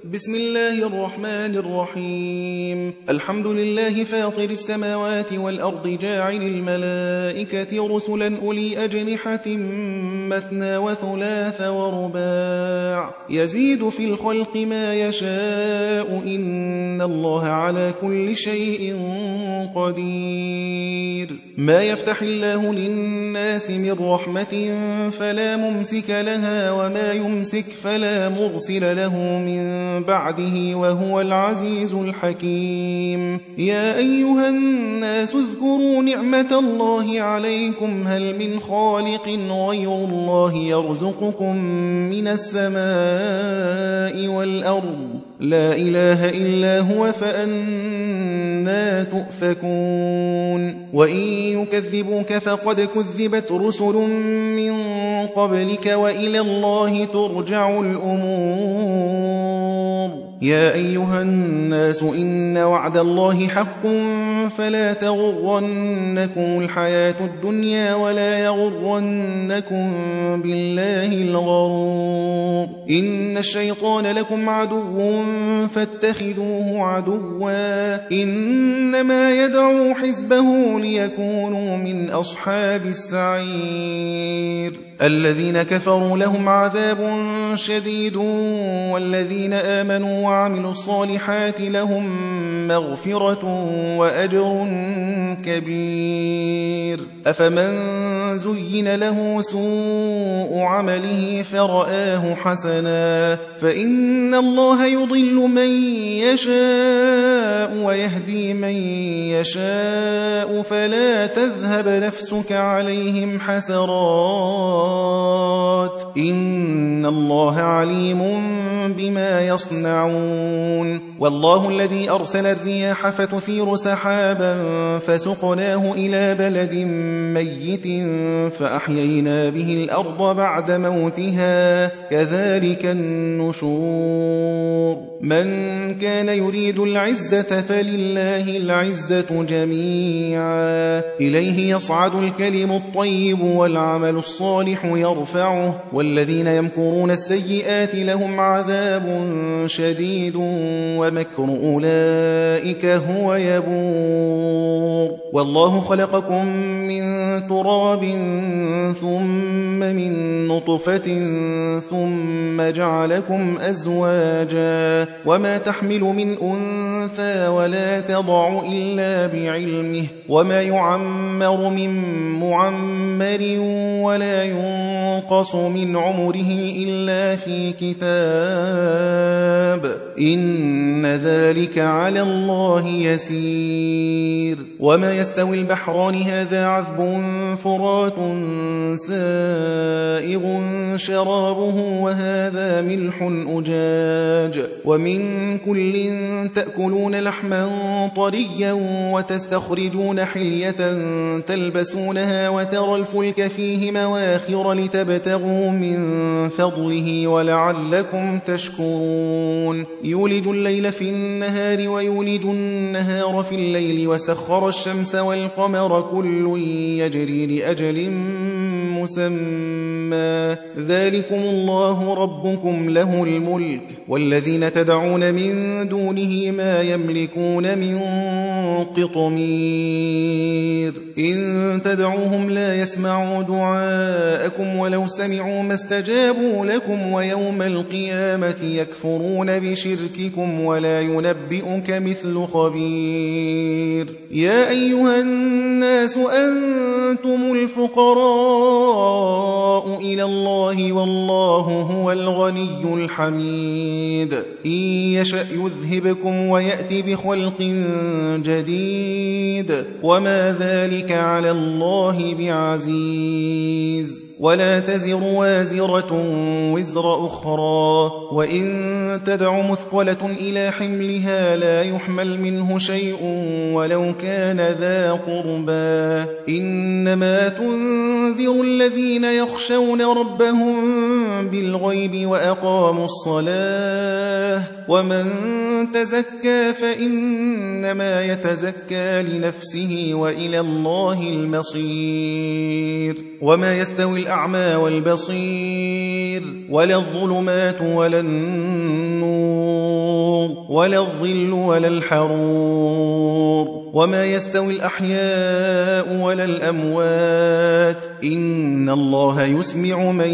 بسم الله الرحمن الرحيم. الحمد لله فاطر السماوات والأرض جاعل الملائكة رسلا أولي أجنحة مثنى وثلاث ورباع يزيد في الخلق ما يشاء إن الله على كل شيء قدير. ما يفتح الله للناس من رحمة فلا ممسك لها وما يمسك فلا مرسل له من بعده وهو العزيز الحكيم. يا أيها الناس اذكروا نعمة الله عليكم هل من خالق غير الله يرزقكم من السماء والأرض لا إله إلا هو فأنى تؤفكون. وإن يكذبوك فقد كذبت رسل من قبلك وإلى الله ترجع الأمور. يا أيها الناس إن وعد الله حق فلا تغرنكم الحياة الدنيا ولا يغرنكم بالله الغرور. إن الشيطان لكم عدو فاتخذوه عدوا إنما يدعو حزبه ليكونوا من أصحاب السعير. الذين كفروا لهم عذاب شديد والذين آمنوا وعملوا الصالحات لهم مغفرة وأجر كبير. أفمن زين له سوء عمله فرآه حسنا فإن الله يضل من يشاء ويهدي من يشاء فلا تذهب نفسك عليهم حسرات إن الله عليم بما يصنعون. والله الذي أرسل الرياح فتثير سحابا فسقناه إلى بلد ميت فأحيينا به الأرض بعد موتها كذلك النشور. من كان يريد العزة فلله العزة جميعا إليه يصعد الكلم الطيب والعمل الصالح يرفعه والذين يمكرون السيئات لهم عذاب شديد ومكر أولئك هو يبور. والله خلقكم من تراب ثم من نطفة ثم جعلكم أزواجا وما تحمل من أنثى ولا تضع إلا بعلمه وما يعمر من معمر ولا ينقص من عمره إلا في كتاب إن ذلك على الله يسير. وما يستوي البحران هذا عذب فرات سائغ شرابه وهذا ملح أجاج ومن كل تأكلون لحما طريا وتستخرجون حلية تلبسونها وترى الفلك فيه مواخر لتبتغوا من فضله ولعلكم تشكرون. يولج الليل في النهار ويولج النهار في الليل وسخر الشمس والقمر كل يجري لأجل مسمى ذلكم الله ربكم له الملك والذين تدعون من دونه ما يملكون من قطمير. إن تدعوهم لا يسمعوا دعاءكم ولو سمعوا ما استجابوا لكم ويوم القيامة يكفرون بشرككم ولا ينبئك مثل خبير. يا أيها الناس أنتم الفقراء إلى الله والله هو الغني الحميد. إن يشأ يذهبكم ويأتي بخلق جديد وما ذلك على الله بعزيز. ولا تزر وازرة وزر أخرى وإن تدع مثقلة إلى حملها لا يحمل منه شيء ولو كان ذا قربى إنما تنذر الذين يخشون ربهم بالغيب وأقاموا الصلاة ومن تزكى فإنما يتزكى لنفسه وإلى الله المصير. وما يستوي الأعمى والبصير ولا الظلمات ولا النور ولا الظل ولا الحرور وما يستوي الأحياء ولا الأموات إن الله يسمع من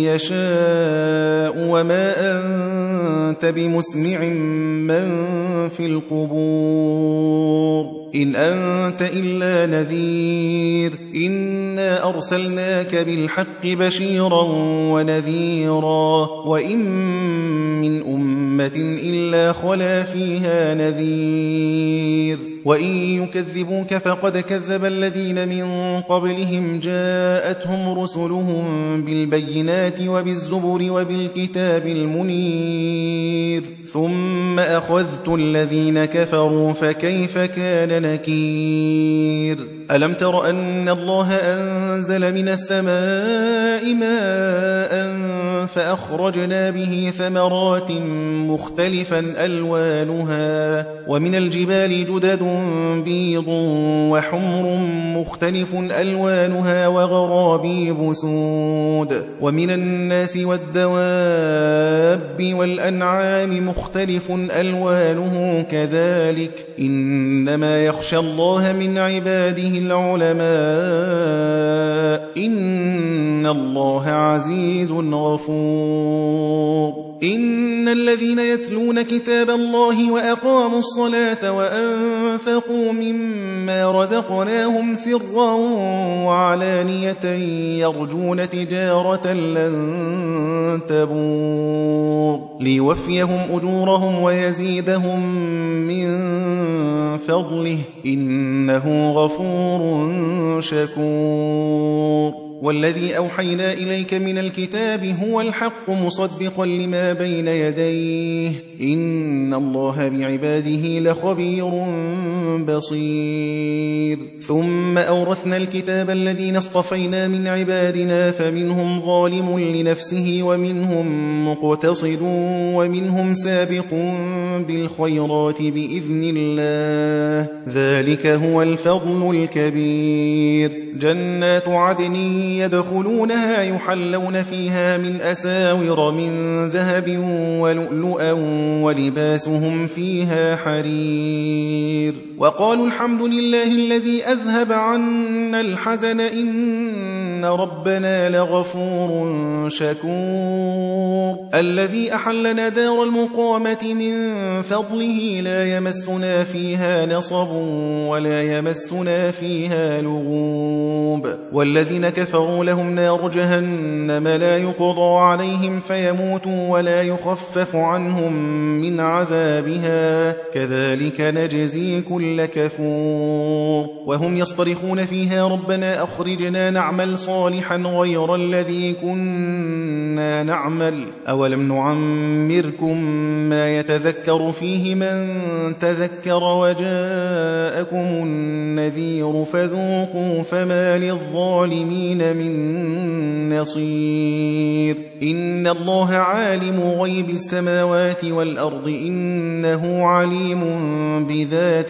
يشاء وما أنت بمسمع من في القبور إن أنت إلا نذير إنا أرسلناك بالحق بشيرا ونذيرا وإن من أمة إلا خلا فيها نذير وإن يكذبوك فقد كذب الذين من قبلهم جاءتهم رسلهم بالبينات وبالزبر وبالكتاب المنير ثم أخذت الذين كفروا فكيف كان نكير ألم تر أن الله أنزل من السماء ماء فأخرجنا به ثمرات مختلفا ألوانها ومن الجبال جدد بيض وحمر مختلف ألوانها وغرابيب سود ومن الناس والدواب والأنعام مختلف ألوانه كذلك إنما يخشى الله من عباده العلماء إن الله عزيز غفور إن الذين يتلون كتاب الله وأقاموا الصلاة وأنفقوا مما رزقناهم سرا وعلانية يرجون تجارة لن تبور ليوفيهم أجورهم ويزيدهم من فضله إنه غفور شكور والذي أوحينا إليك من الكتاب هو الحق مصدقا لما بين يديه إن الله بعباده لخبير بصير ثم أورثنا الكتاب الذين اصطفينا من عبادنا فمنهم ظالم لنفسه ومنهم مقتصد ومنهم سابق بالخيرات بإذن الله ذلك هو الفضل الكبير جنات عدن يدخلونها يحلون فيها من أساور من ذهب ولؤلؤا ولباسهم فيها حرير وقالوا الحمد لله الذي أذهب عنا الحزن إن ربنا لغفور شكور الذي أحلنا دار المقامة من فضله لا يمسنا فيها نصب ولا يمسنا فيها لغوب والذين كفروا لهم نار جهنم لا يقضى عليهم فيموتوا ولا يخفف عنهم من عذابها كذلك نجزي كل كفور وهم يصطرخون فيها ربنا أخرجنا نعمل صالحا غير الذي كنا نعمل أولم نعمركم ما يتذكر فيه من تذكر وجاءكم النذير فذوقوا فما للظالمين من نصير إن الله عالم غيب السماوات والأرض إنه عليم بذات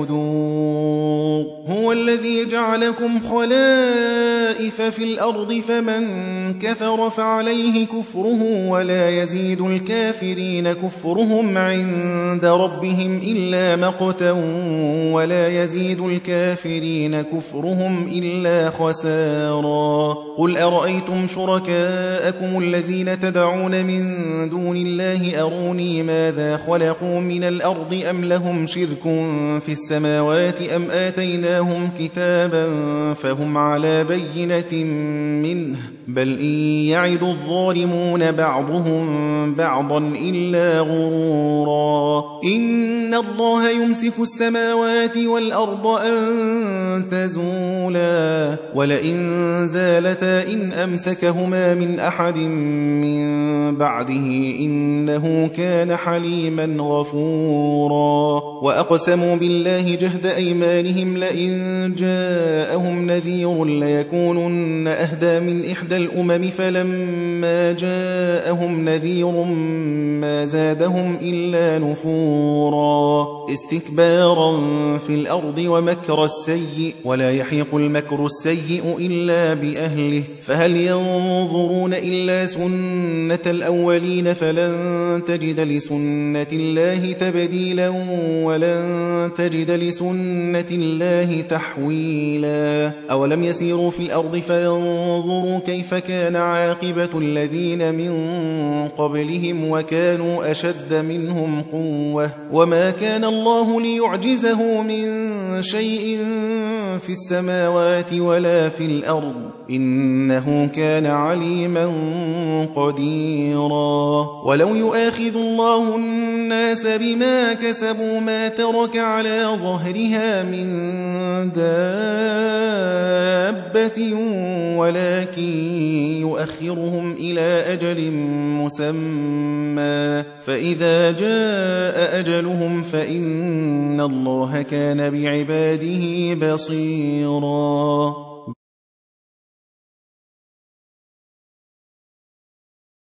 الصدور هو الذي جعلكم خلائف في الأرض فمن كفر فعليه كفره ولا يزيد الكافرين كفرهم عند ربهم إلا مقتا ولا يزيد الكافرين كفرهم إلا خسارا قل أرأيتم شركاءكم الذين تدعون من دون الله أروني ماذا خلقوا من الأرض أم لهم شرك في السماوات أم آتيناهم كتابا فهم على بينة منه بل إن يعد الظالمون بعضهم بعضا إلا غرورا إن الله يمسك السماوات والأرض أن تزولا ولئن زالتا إن أمسكهما من أحد من بعده إنه كان حليما غفورا وأقسموا بالله جهد أيمانهم لئن جاءهم نذير ليكونن أهدى من إحدى الأمم فلما فلما جاءهم نذير ما زادهم إلا نفورا استكبارا في الأرض ومكر السيء ولا يحيق المكر السيء إلا بأهله فهل ينظرون إلا سنة الأولين فلن تجد لسنة الله تبديلا ولن تجد لسنة الله تحويلا أولم يسيروا في الأرض فينظروا كيف كان عاقبة الذين من قبلهم وكانوا أشد منهم قوة وما كان الله ليعجزه من شيء في السماوات ولا في الأرض إنه كان عليما قديرا ولو يؤاخذ الله الناس بما كسبوا ما ترك على ظهرها من دابة ولكن يؤخرهم إلى أجل مسمى فإذا جاء أجلهم فإن الله كان بعباده بصيرا